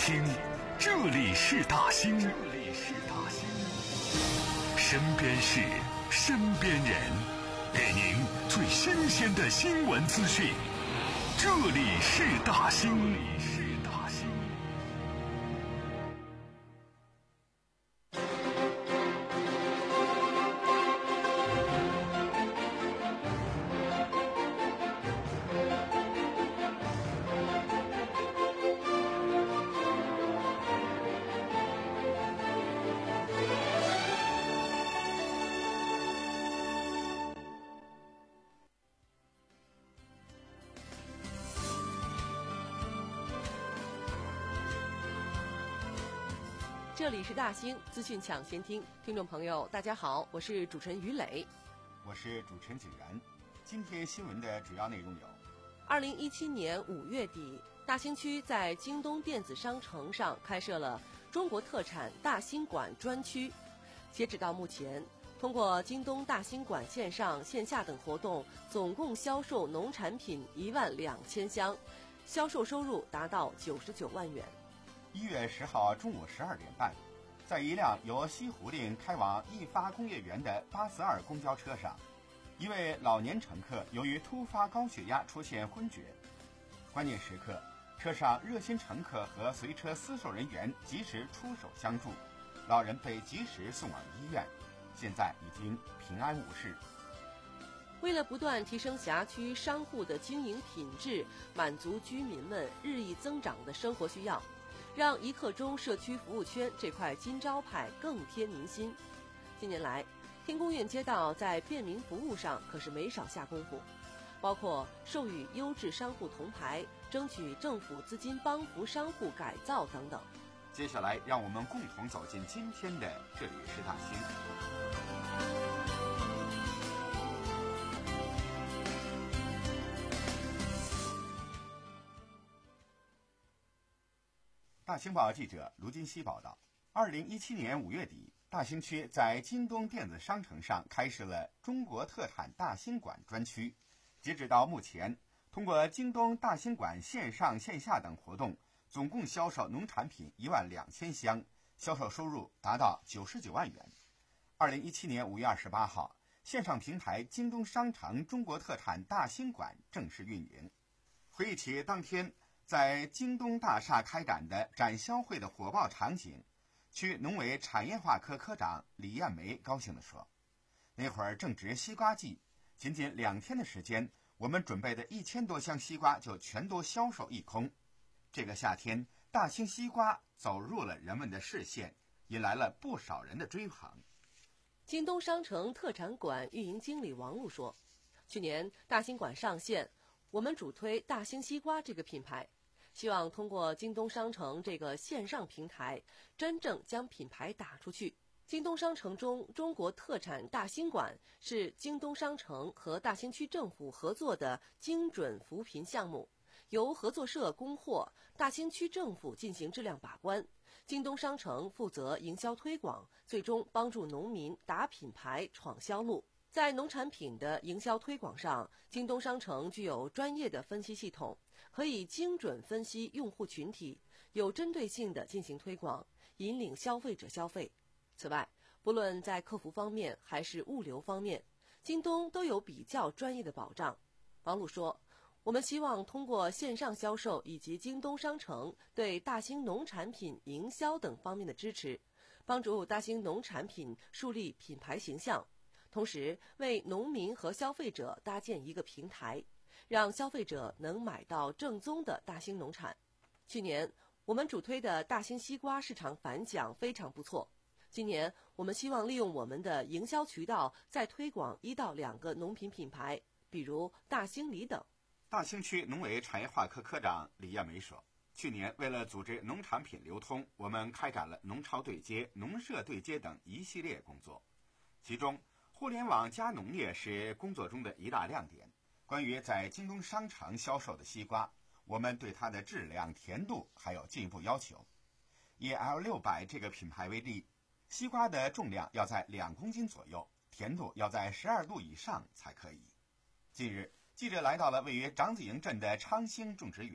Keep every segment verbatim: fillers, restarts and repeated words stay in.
听，这里是大兴，这里是大兴，身边事，身边人，给您最新鲜的新闻资讯。这里是大兴，这里是大兴。 这里是大兴资讯抢先听，听众朋友大家好，我是主持人于磊， 我是主持人景然。今天新闻的主要内容有： 二零一七年五月底，大兴区在京东电子商城上开设了中国特产大兴馆专区。截止到目前，通过京东大兴馆线上线下等活动，总共销售农产品一万两千箱，销售收入达到九十九万元。 一月十号中午十二点半，在一辆由西湖令开往易发工业园的八四二公交车上，一位老年乘客由于突发高血压出现昏厥。关键时刻，车上热心乘客和随车厮守人员及时出手相助，老人被及时送往医院，现在已经平安无事。 为了不断提升辖区商户的经营品质，满足居民们日益增长的生活需要，让一刻钟社区服务圈这块金招牌更贴民心。近年来，天宫苑街道在便民服务上可是没少下功夫，包括授予优质商户铜牌，争取政府资金帮扶商户改造等等。 接下来，让我们共同走进今天的这里是大兴。大兴报记者卢金熙报道，二零一七年五月底，大兴区在京东电子商城上开设了中国特产大兴馆专区。截止到目前，通过京东大兴馆线上线下等活动，总共销售农产品一万两千箱，销售收入达到九十九万元。二零一七年五月二十八号，线上平台京东商城中国特产大兴馆正式运营。回忆起当天在京东大厦开展的展销会的火爆场景，区农委产业化科科长李艳梅高兴地说：“那会儿正值西瓜季，仅仅两天的时间，我们准备的一千多箱西瓜就全都销售一空。这个夏天，大兴西瓜走入了人们的视线，引来了不少人的追捧。” 京东商城特产馆运营经理王璐说：“去年大兴馆上线，我们主推大兴西瓜这个品牌。”希望通过京东商城这个线上平台，真正将品牌打出去。京东商城中中国特产大兴馆是京东商城和大兴区政府合作的精准扶贫项目，由合作社供货，大兴区政府进行质量把关，京东商城负责营销推广，最终帮助农民打品牌闯销路。在农产品的营销推广上，京东商城具有专业的分析系统，可以精准分析用户群体，有针对性地进行推广，引领消费者消费。此外，不论在客服方面还是物流方面，京东都有比较专业的保障。王璐说：“我们希望通过线上销售以及京东商城对大兴农产品营销等方面的支持，帮助大兴农产品树立品牌形象。”同时为农民和消费者搭建一个平台，让消费者能买到正宗的大兴农产。去年我们主推的大兴西瓜市场反响非常不错，今年我们希望利用我们的营销渠道再推广一到两个农品品牌，比如大兴梨等。 大兴区农委产业化科科长李艳梅说：“去年为了组织农产品流通，我们开展了农超对接、农社对接等一系列工作，其中互联网加农业是工作中的一大亮点。关于在京东商城销售的西瓜，我们对它的质量、甜度还有进一步要求。以 L 六百 这个品牌为例，西瓜的重量要在两公斤左右，甜度要在十二度以上才可以。近日，记者来到了位于长子营镇的昌兴种植园，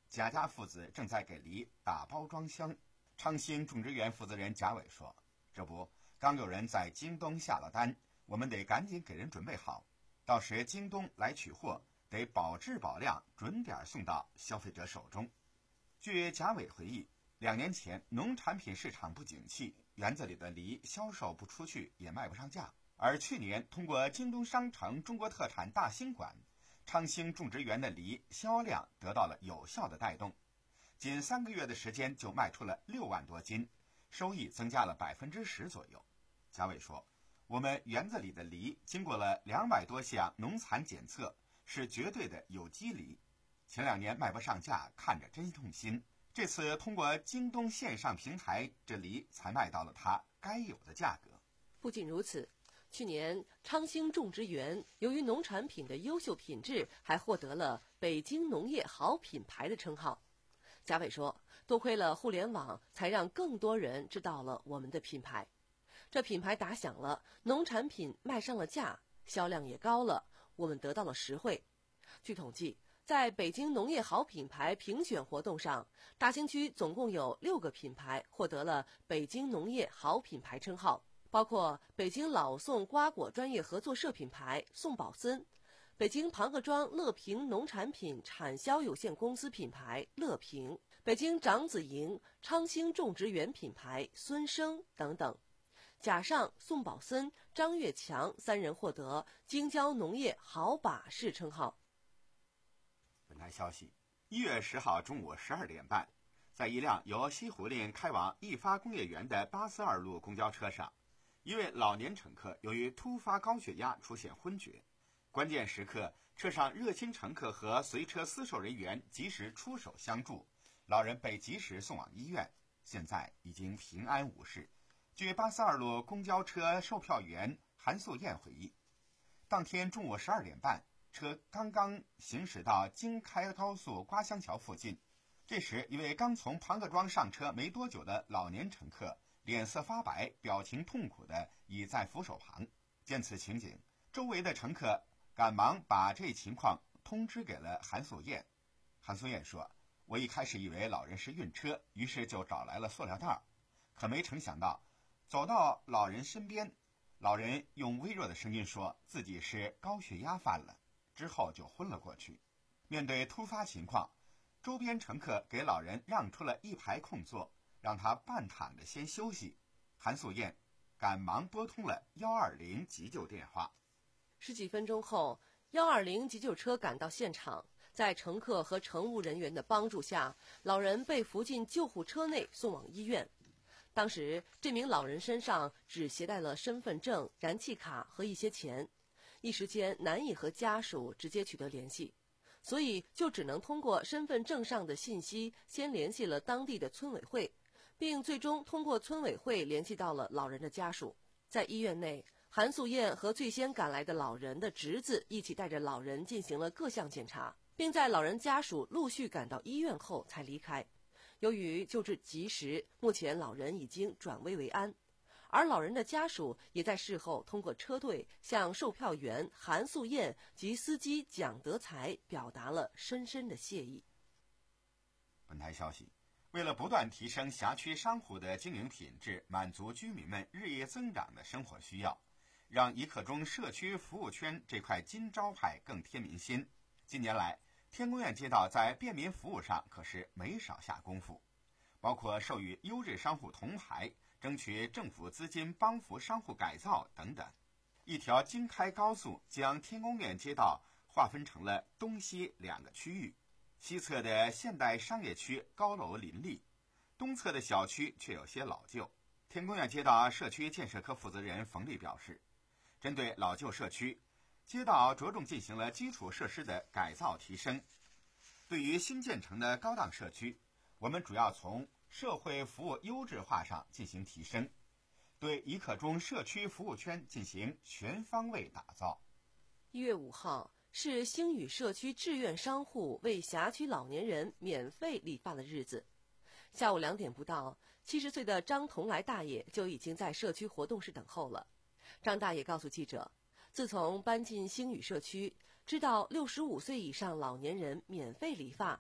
贾家父子正在给梨打包装箱。昌兴种植园负责人贾伟说：“这不，刚有人在京东下了单，我们得赶紧给人准备好，到时京东来取货，得保质保量，准点送到消费者手中。”据贾伟回忆，两年前农产品市场不景气，园子里的梨销售不出去，也卖不上价。而去年通过京东商城中国特产大兴馆，昌兴种植园的梨销量得到了有效的带动，仅三个月的时间就卖出了六万多斤，收益增加了百分之十左右。贾伟说：“我们园子里的梨经过了两百多项农残检测，是绝对的有机梨。前两年卖不上价，看着真痛心。这次通过京东线上平台，这梨才卖到了它该有的价格。” 不仅如此，去年昌兴种植园由于农产品的优秀品质，还获得了北京农业好品牌的称号。贾伟说：“多亏了互联网，才让更多人知道了我们的品牌。这品牌打响了，农产品卖上了价，销量也高了，我们得到了实惠。”据统计，在北京农业好品牌评选活动上，大兴区总共有六个品牌获得了北京农业好品牌称号，包括北京老宋瓜果专业合作社品牌宋宝森，北京庞各庄乐平农产品产销有限公司品牌乐平，北京长子营昌兴种植园品牌孙生等等。贾尚、宋宝森、张月强三人获得京郊农业好把式称号。 本台消息，一月十号中午十二点半，在一辆由西湖林开往易发工业园的八四二路公交车上，一位老年乘客由于突发高血压出现昏厥，关键时刻，车上热心乘客和随车司售人员及时出手相助，老人被及时送往医院，现在已经平安无事。据八四二路公交车售票员韩素燕回忆，当天中午十二点半，车刚刚行驶到京开高速瓜乡桥附近，这时一位刚从庞各庄上车没多久的老年乘客脸色发白，表情痛苦地倚在扶手旁。见此情景，周围的乘客赶忙把这情况通知给了韩素燕。韩素燕说：“我一开始以为老人是晕车，于是就找来了塑料袋，可没成想到走到老人身边，老人用微弱的声音说自己是高血压犯了，之后就昏了过去。面对突发情况，周边乘客给老人让出了一排空座，让他半躺着先休息。韩素燕赶忙拨通了一二零急救电话。 十几分钟后，一二零急救车赶到现场，在乘客和乘务人员的帮助下，老人被扶进救护车内送往医院。当时这名老人身上只携带了身份证、燃气卡和一些钱，一时间难以和家属直接取得联系，所以就只能通过身份证上的信息先联系了当地的村委会，并最终通过村委会联系到了老人的家属。在医院内，韩素燕和最先赶来的老人的侄子一起带着老人进行了各项检查，并在老人家属陆续赶到医院后才离开。由于救治及时，目前老人已经转危为安，而老人的家属也在事后通过车队向售票员韩素燕及司机蒋德才表达了深深的谢意。 本台消息，为了不断提升辖区商户的经营品质，满足居民们日益增长的生活需要，让一刻钟社区服务圈这块金招牌更添民心，近年来天宫院街道在便民服务上可是没少下功夫，包括授予优质商户铜牌，争取政府资金帮扶商户改造等等。一条京开高速将天宫院街道划分成了东西两个区域，西侧的现代商业区高楼林立，东侧的小区却有些老旧。天宫院街道社区建设科负责人冯丽表示，针对老旧社区，街道着重进行了基础设施的改造提升。对于新建成的高档社区，我们主要从社会服务优质化上进行提升，对一刻钟社区服务圈进行全方位打造。 一月五号是星宇社区志愿商户为辖区老年人免费理发的日子。下午两点不到，七十岁的张同来大爷就已经在社区活动室等候了。张大爷告诉记者，自从搬进星宇社区，知道六十五岁以上老年人免费理发，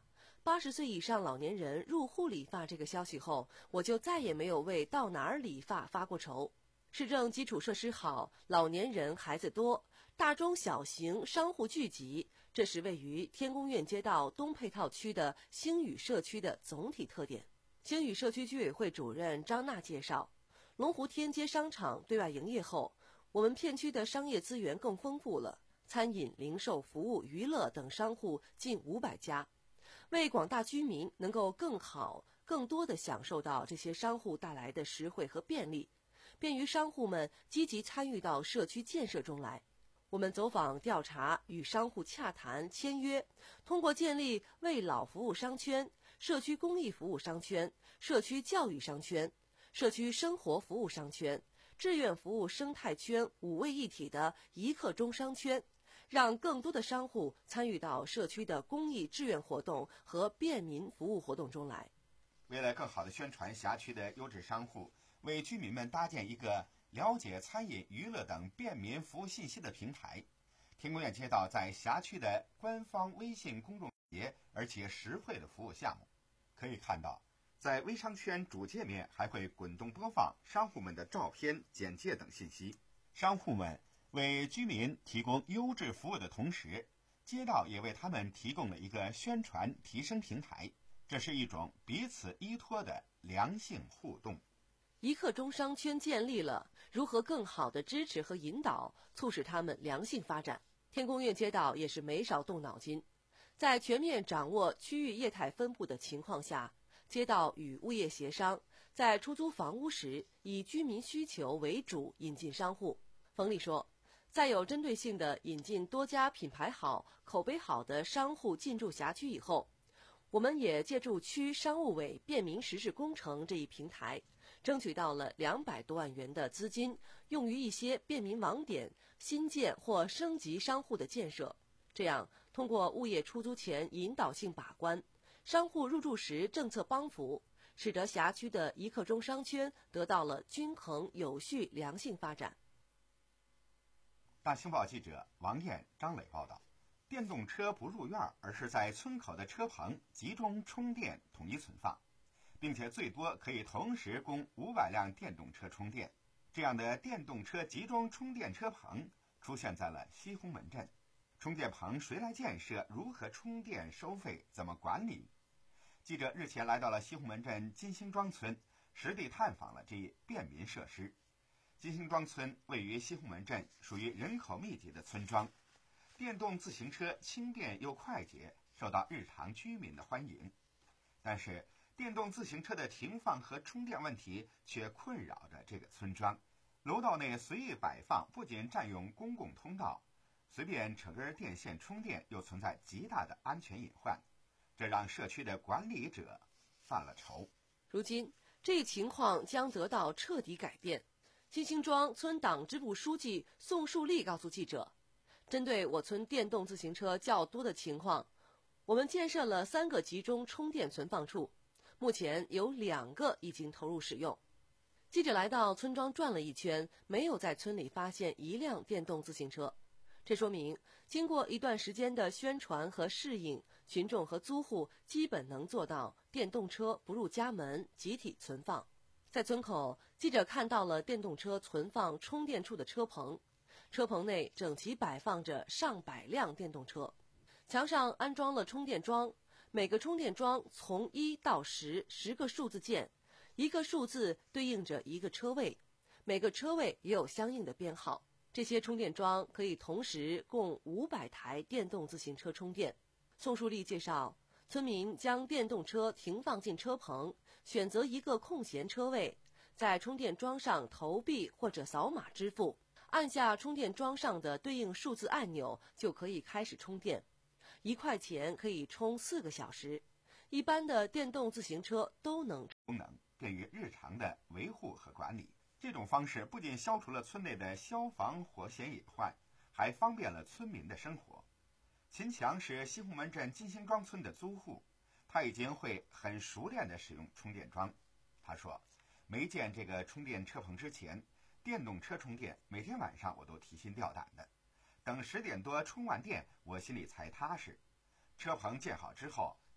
八十岁以上老年人入户理发这个消息后，我就再也没有为到哪儿理发发过愁。市政基础设施好，老年人孩子多，大中小型商户聚集，这是位于天宫苑街道东配套区的星宇社区的总体特点。星宇社区居委会主任张娜介绍，龙湖天街商场对外营业后，我们片区的商业资源更丰富了，餐饮、零售、服务、娱乐等商户近五百家，为广大居民能够更好、更多地享受到这些商户带来的实惠和便利，便于商户们积极参与到社区建设中来。我们走访调查，与商户洽谈签约，通过建立为老服务商圈、社区公益服务商圈、社区教育商圈、社区生活服务商圈、志愿服务生态圈五位一体的一刻钟商圈，让更多的商户参与到社区的公益志愿活动和便民服务活动中来。 为了更好地宣传辖区的优质商户，为居民们搭建一个了解餐饮、娱乐等便民服务信息的平台，天宫苑街道在辖区的官方微信公众节而且实惠的服务项目。可以看到，在微商圈主界面还会滚动播放商户们的照片、简介等信息。商户们为居民提供优质服务的同时，街道也为他们提供了一个宣传提升平台，这是一种彼此依托的良性互动。 一刻钟商圈建立了，如何更好地支持和引导，促使他们良性发展？天宫苑街道也是没少动脑筋。在全面掌握区域业态分布的情况下，街道与物业协商，在出租房屋时以居民需求为主引进商户。冯丽说，在有针对性地引进多家品牌好、口碑好的商户进驻辖区以后，我们也借助区商务委便民实事工程这一平台，争取到了两百多万元的资金，用于一些便民网点、新建或升级商户的建设。这样，通过物业出租前引导性把关，商户入住时政策帮扶，使得辖区的一刻钟商圈得到了均衡、有序、良性发展。 大新报记者王艳、张磊报道。电动车不入院，而是在村口的车棚集中充电，统一存放，并且最多可以同时供五百辆电动车充电。这样的电动车集中充电车棚出现在了西红门镇。充电棚谁来建设？如何充电？收费怎么管理？记者日前来到了西红门镇金星庄村，实地探访了这一便民设施。金星庄村位于西红门镇，属于人口密集的村庄。电动自行车轻便又快捷，受到日常居民的欢迎。但是，电动自行车的停放和充电问题却困扰着这个村庄。楼道内随意摆放，不仅占用公共通道，随便扯根电线充电，又存在极大的安全隐患，这让社区的管理者犯了愁。 如今，这一情况将得到彻底改变。金星庄村党支部书记宋树立告诉记者，针对我村电动自行车较多的情况，我们建设了三个集中充电存放处，目前有两个已经投入使用。记者来到村庄转了一圈，没有在村里发现一辆电动自行车，这说明经过一段时间的宣传和适应，群众和租户基本能做到电动车不入家门，集体存放。在村口，记者看到了电动车存放充电处的车棚，车棚内整齐摆放着上百辆电动车，墙上安装了充电桩，每个充电桩从一到十，十个数字键，一个数字对应着一个车位，每个车位也有相应的编号。这些充电桩可以同时供五百台电动自行车充电。宋树立介绍，村民将电动车停放进车棚，选择一个空闲车位，在充电桩上投币或者扫码支付，按下充电桩上的对应数字按钮就可以开始充电，一块钱可以充四个小时。一般的电动自行车都能功能，便于日常的维护和管理。这种方式不仅消除了村内的消防火险隐患，还方便了村民的生活。秦强是西红门镇金星庄村的租户，他已经会很熟练地使用充电桩。他说，没建这个充电车棚之前，电动车充电每天晚上我都提心吊胆的，等十点多充完电，我心里才踏实。车棚建好之后，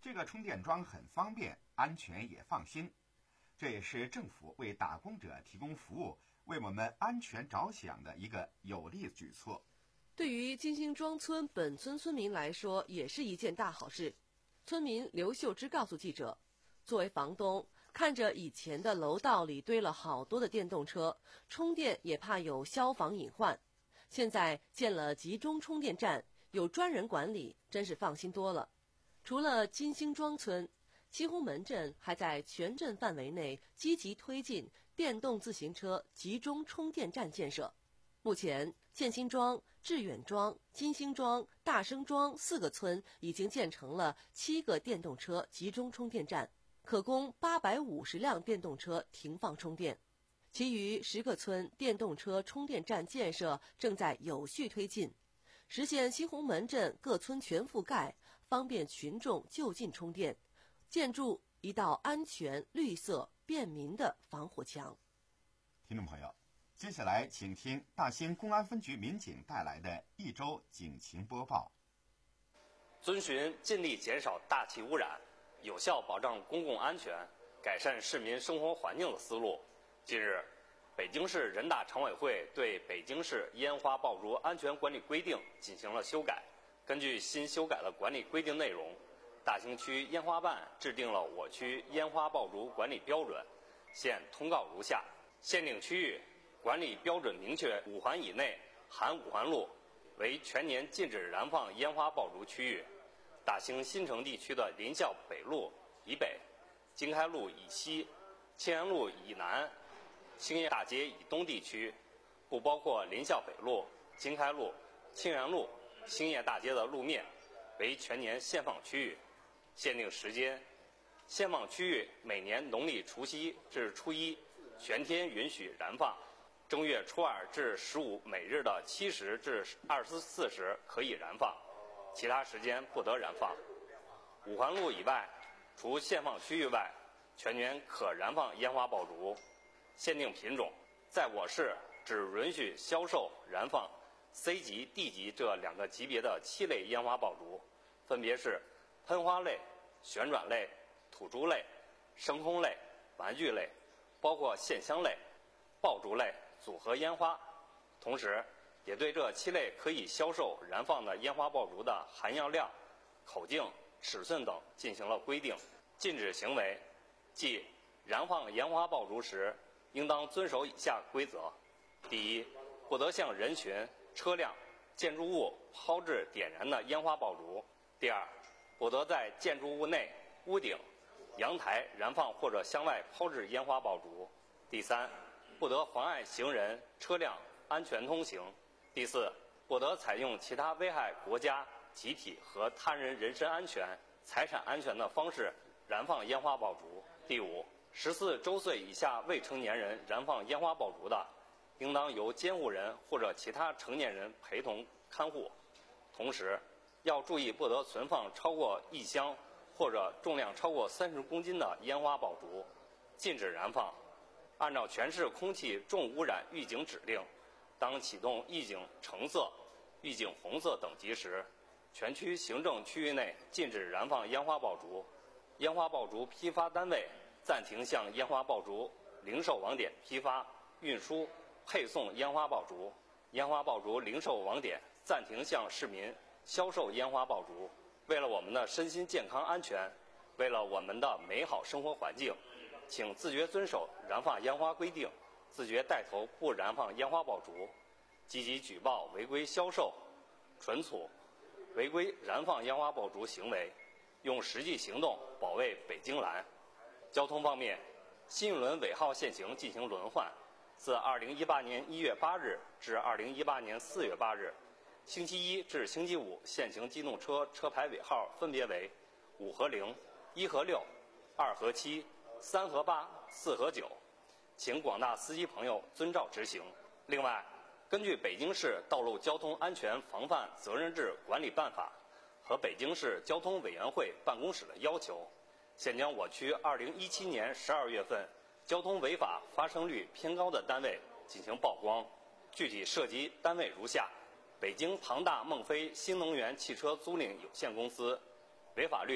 这个充电桩很方便，安全也放心。这也是政府为打工者提供服务，为我们安全着想的一个有力举措。 对于金星庄村本村村民来说，也是一件大好事。村民刘秀芝告诉记者，作为房东，看着以前的楼道里堆了好多的电动车，充电也怕有消防隐患。现在建了集中充电站，有专人管理，真是放心多了。除了金星庄村，西红门镇还在全镇范围内积极推进电动自行车集中充电站建设。目前，建新庄、致远庄、金星庄、大生庄四个村已经建成了七个电动车集中充电站，可供八百五十辆电动车停放充电。其余十个村电动车充电站建设正在有序推进，实现西红门镇各村全覆盖，方便群众就近充电，建筑一道安全、绿色、便民的防火墙。 听众朋友，接下来请听大兴公安分局民警带来的一周警情播报。 遵循尽力减少大气污染、有效保障公共安全、改善市民生活环境的思路，近日，北京市人大常委会对《北京市烟花爆竹安全管理规定》进行了修改。根据新修改的管理规定内容，大兴区烟花办制定了我区烟花爆竹管理标准，现通告如下：限定区域管理标准明确五环以内含五环路为全年禁止燃放烟花爆竹区域，大兴新城地区的林校北路以北、经开路以西、庆元路以南、兴业大街以东地区，不包括林校北路、经开路、庆元路、兴业大街的路面，为全年限放区域。限定时间，限放区域每年农历除夕至初一全天允许燃放，正月初二至十五每日的七时至二十四时可以燃放，其他时间不得燃放。五环路以外，除限放区域外，全年可燃放烟花爆竹。限定品种，在我市只允许销售燃放 C 级、D 级这两个级别的七类烟花爆竹，分别是喷花类、旋转类、吐珠类、升空类、玩具类，包括线香类、爆竹类、组合烟花。同时，也对这七类可以销售燃放的烟花爆竹的含样量、口径、尺寸等进行了规定。禁止行为，即燃放烟花爆竹时，应当遵守以下规则：第一，不得向人群、车辆、建筑物抛掷点燃的烟花爆竹；第二，不得在建筑物内、屋顶、阳台燃放或者向外抛掷烟花爆竹；第三，不得妨碍行人、车辆安全通行；第四，不得采用其他危害国家、集体和他人人身安全、财产安全的方式燃放烟花爆竹；第五，十四周岁以下未成年人燃放烟花爆竹的，应当由监护人或者其他成年人陪同看护。同时，要注意不得存放超过一箱或者重量超过三十公斤的烟花爆竹，禁止燃放。按照全市空气重污染预警指令，当启动预警橙色、预警红色等级时，全区行政区域内禁止燃放烟花爆竹。烟花爆竹批发单位暂停向烟花爆竹零售网点批发、运输、配送烟花爆竹。烟花爆竹零售网点暂停向市民销售烟花爆竹。为了我们的身心健康安全，为了我们的美好生活环境，请自觉遵守燃放烟花规定，自觉带头不燃放烟花爆竹，积极举报违规销售、存储、违规燃放烟花爆竹行为，用实际行动保卫北京蓝。交通方面，新一轮尾号限行进行轮换，自二零一八年一月八日至二零一八年四月八日，星期一至星期五限行机动车车牌尾号分别为五和零、一和六、二和七、三和八、四和九，请广大司机朋友遵照执行。另外，根据《北京市道路交通安全防范责任制管理办法》和北京市交通委员会办公室的要求，现将我区二零一七年十二月份交通违法发生率偏高的单位进行曝光，具体涉及单位如下：北京庞大孟非新能源汽车租赁有限公司，违法率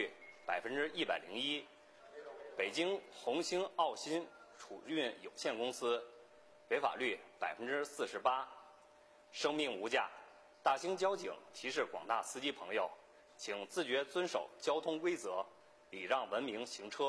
百分之一百零一，北京红星奥新储运有限公司违法率百分之四十八。生命无价，大兴交警提示广大司机朋友，请自觉遵守交通规则，礼让文明行车。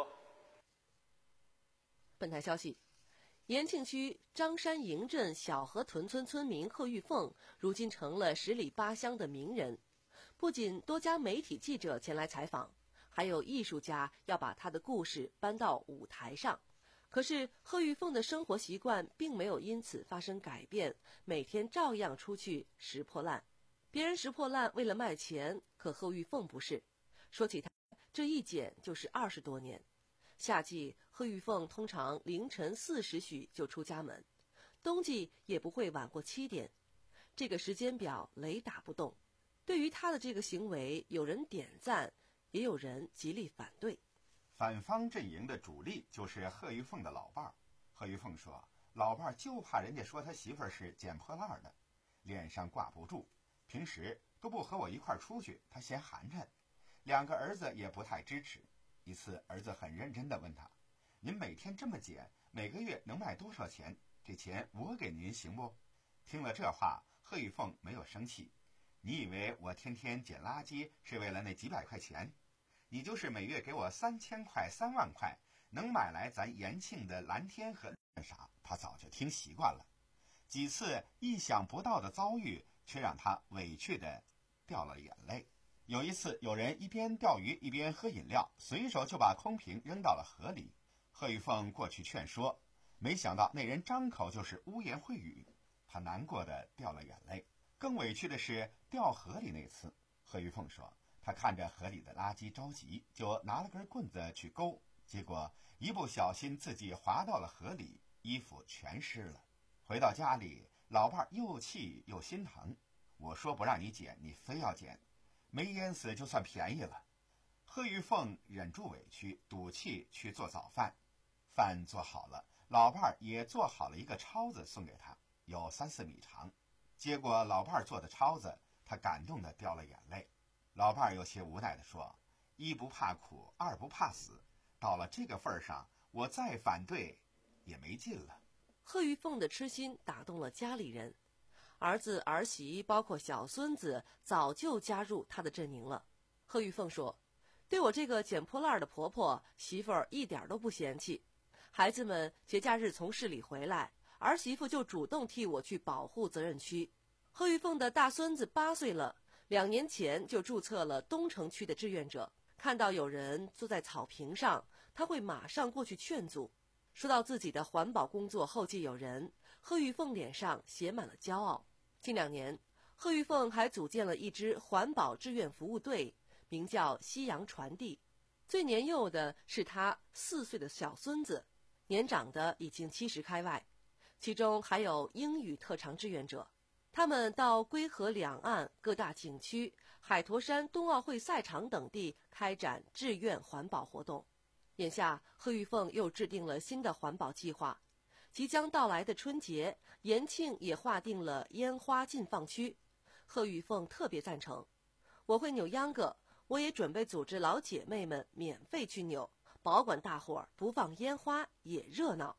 本台消息，延庆区张山营镇小河屯村村民贺玉凤，如今成了十里八乡的名人。不仅多家媒体记者前来采访，还有艺术家要把他的故事搬到舞台上。可是贺玉凤的生活习惯并没有因此发生改变，每天照样出去拾破烂。别人拾破烂为了卖钱，可贺玉凤不是。说起他，这一捡就是二十多年。夏季，贺玉凤通常凌晨四时许就出家门，冬季也不会晚过七点。这个时间表雷打不动。对于他的这个行为，有人点赞，也有人极力反对。 反方阵营的主力就是贺玉凤的老伴儿。贺玉凤说，老伴儿就怕人家说他媳妇儿是捡破烂的，脸上挂不住，平时都不和我一块儿出去，他嫌寒碜。两个儿子也不太支持。一次，儿子很认真地问他，您每天这么捡，每个月能卖多少钱？这钱我给您行不？听了这话，贺玉凤没有生气。你以为我天天捡垃圾是为了那几百块钱？你就是每月给我三千块、三万块，能买来咱延庆的蓝天和啥？他早就听习惯了。几次意想不到的遭遇，却让他委屈的掉了眼泪。有一次，有人一边钓鱼一边喝饮料，随手就把空瓶扔到了河里。贺玉凤过去劝说，没想到那人张口就是污言秽语，他难过的掉了眼泪。更委屈的是掉河里那次，贺玉凤说，他看着河里的垃圾着急，就拿了根棍子去勾，结果一不小心自己滑到了河里，衣服全湿了。回到家里，老伴又气又心疼，我说不让你捡，你非要捡，没淹死就算便宜了。贺玉凤忍住委屈，赌气去做早饭。饭做好了，老伴儿也做好了一个抄子送给他，有三四米长。结果老伴儿做的抄子，他感动的掉了眼泪。老伴儿有些无奈地说，一不怕苦，二不怕死，到了这个份上，我再反对也没劲了。 贺玉凤的痴心打动了家里人，儿子儿媳包括小孙子早就加入他的阵营了。贺玉凤说，对我这个捡破烂的婆婆媳妇儿一点都不嫌弃，孩子们节假日从市里回来，儿媳妇就主动替我去保护责任区。贺玉凤的大孙子八岁了，两年前就注册了东城区的志愿者，看到有人坐在草坪上，他会马上过去劝阻。说到自己的环保工作后继有人，贺玉凤脸上写满了骄傲。近两年，贺玉凤还组建了一支环保志愿服务队，名叫夕阳传递。最年幼的是他四岁的小孙子，年长的已经七十开外，其中还有英语特长志愿者。他们到归河两岸各大景区、海坨山冬奥会赛场等地开展志愿环保活动。眼下，贺玉凤又制定了新的环保计划。即将到来的春节，延庆也划定了烟花禁放区。贺玉凤特别赞成，我会扭秧歌，我也准备组织老姐妹们免费去扭，保管大伙儿不放烟花也热闹。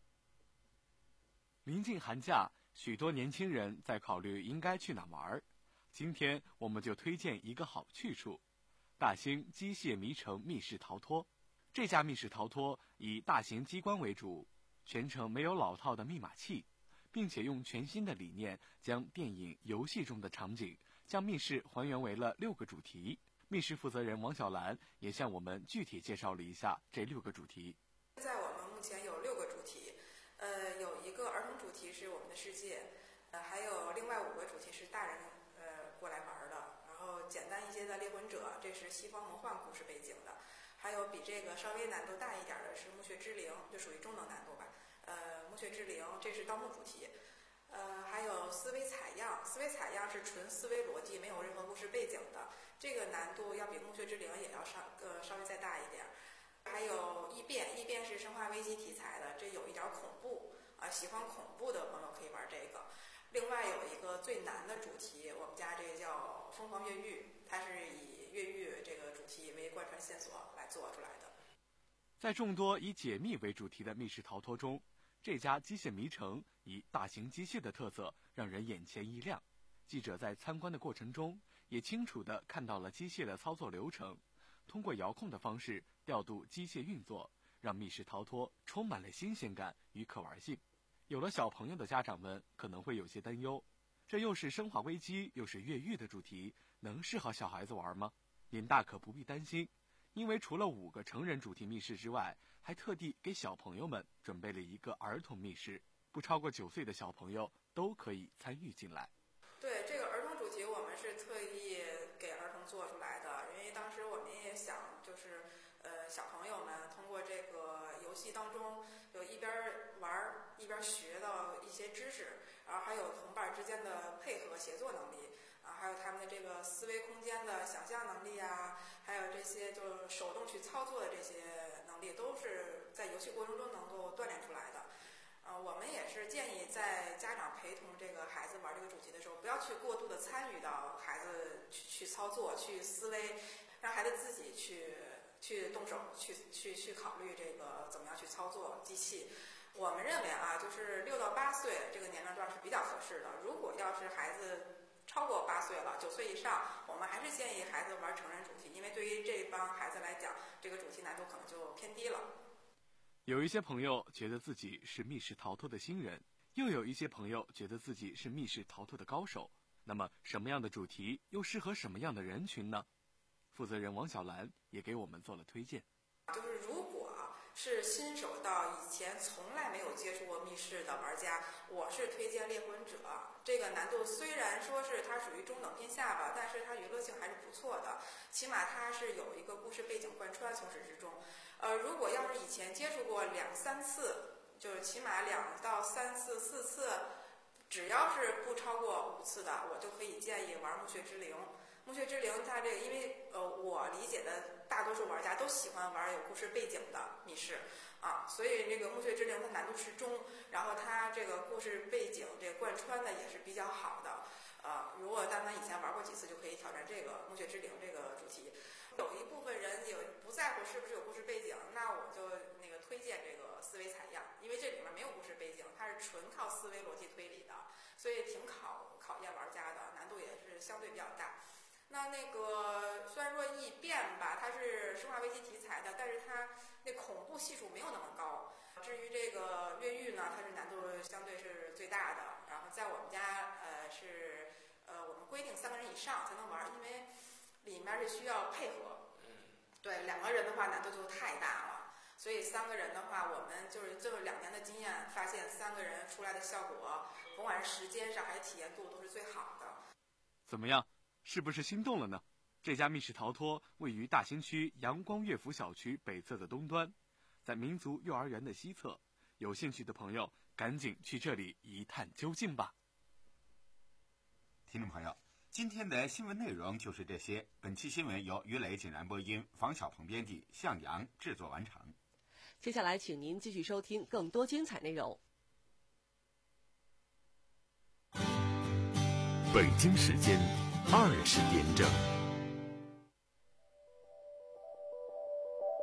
临近寒假，许多年轻人在考虑应该去哪玩。今天我们就推荐一个好去处——大兴机械迷城密室逃脱。这家密室逃脱以大型机关为主，全程没有老套的密码器，并且用全新的理念将电影、游戏中的场景将密室还原为了六个主题。密室负责人王小兰也向我们具体介绍了一下这六个主题。 现在我们目前有六个主题，呃，有一个儿童主题是我们的世界，呃，还有另外五个主题是大人呃过来玩的。然后简单一些的猎魂者，这是西方魔幻故事背景的。还有比这个稍微难度大一点的是墓穴之灵，就属于中等难度吧。呃，墓穴之灵这是盗墓主题。呃，还有思维采样，思维采样是纯思维逻辑，没有任何故事背景的，这个难度要比墓穴之灵也要稍呃稍微再大一点。还有异变，异变是生化危机题材的，这有一点恐怖啊、呃，喜欢恐怖的朋友可以玩这个。另外有一个最难的主题，我们家这个叫疯狂越狱，它是以越狱这个主题为贯穿线索来做出来的。 在众多以解密为主题的密室逃脱中，这家机械迷城以大型机械的特色让人眼前一亮。记者在参观的过程中，也清楚地看到了机械的操作流程，通过遥控的方式调度机械运作，让密室逃脱充满了新鲜感与可玩性。有了小朋友的家长们可能会有些担忧，这又是生化危机又是越狱的主题，能适合小孩子玩吗？您大可不必担心，因为除了五个成人主题密室之外，还特地给小朋友们准备了一个儿童密室，不超过九岁的小朋友都可以参与进来。 对，这个儿童主题我们是特意给儿童做出来的，因为当时我们也想，就是呃小朋友们通过这个游戏当中，有一边玩一边学到一些知识，然后还有同伴之间的配合协作能力啊，还有他们的这个思维空间的想象能力啊，还有这些就是手动去操作的这些能力，都是在游戏过程中能够锻炼出来的。呃，我们也是建议在家长陪同这个孩子玩这个主题的时候，不要去过度的参与到孩子去去操作、去思维，让孩子自己去去动手、去去去考虑这个怎么样去操作机器。我们认为啊，就是六到八岁这个年龄段是比较合适的。如果要是孩子超过八岁了，九岁以上，我们还是建议孩子玩成人主题，因为对于这帮孩子来讲，这个主题难度可能就偏低了。 有一些朋友觉得自己是密室逃脱的新人，又有一些朋友觉得自己是密室逃脱的高手。那么什么样的主题又适合什么样的人群呢？负责人王小兰也给我们做了推荐。 就是如果是新手到以前从来没有接触过密室的玩家，我是推荐猎魂者。这个难度虽然说是它属于中等偏下吧，但是它娱乐性还是不错的，起码它是有一个故事背景贯穿从始至终。呃，如果要是以前接触过两三次，就是起码两到三次、四次，只要是不超过五次的，我就可以建议玩墓穴之灵。墓穴之灵它这个，因为呃我理解的大多数玩家都喜欢玩有故事背景的密室啊，所以这个墓穴之灵它难度适中，然后它这个故事背景这个贯穿的也是比较好的。呃，如果但凡以前玩过几次，就可以挑战这个墓穴之灵这个主题。有一部分人也不在乎是不是有故事背景，那我就那个推荐这个思维采样，因为这里面没有故事背景，它是纯靠思维逻辑推理的，所以挺考考验玩家的，难度也是相对比较大。那那个虽然说异变吧，它是生化危机题材的，但是它那恐怖系数没有那么高。至于这个越狱呢，它是难度相对是最大的。然后在我们家呃是呃我们规定三个人以上才能玩，因为里面是需要配合。对，两个人的话难度就太大了，所以三个人的话，我们就是这两年的经验发现，三个人出来的效果，甭管是时间上还是体验度都是最好的。 怎么样？是不是心动了呢？这家密室逃脱位于大兴区阳光乐府小区北侧的东端，在民族幼儿园的西侧。有兴趣的朋友，赶紧去这里一探究竟吧。 听众朋友，今天的新闻内容就是这些。本期新闻由于磊井然播音，房小鹏编辑，向阳制作完成。 接下来，请您继续收听更多精彩内容。 北京时间二十点整。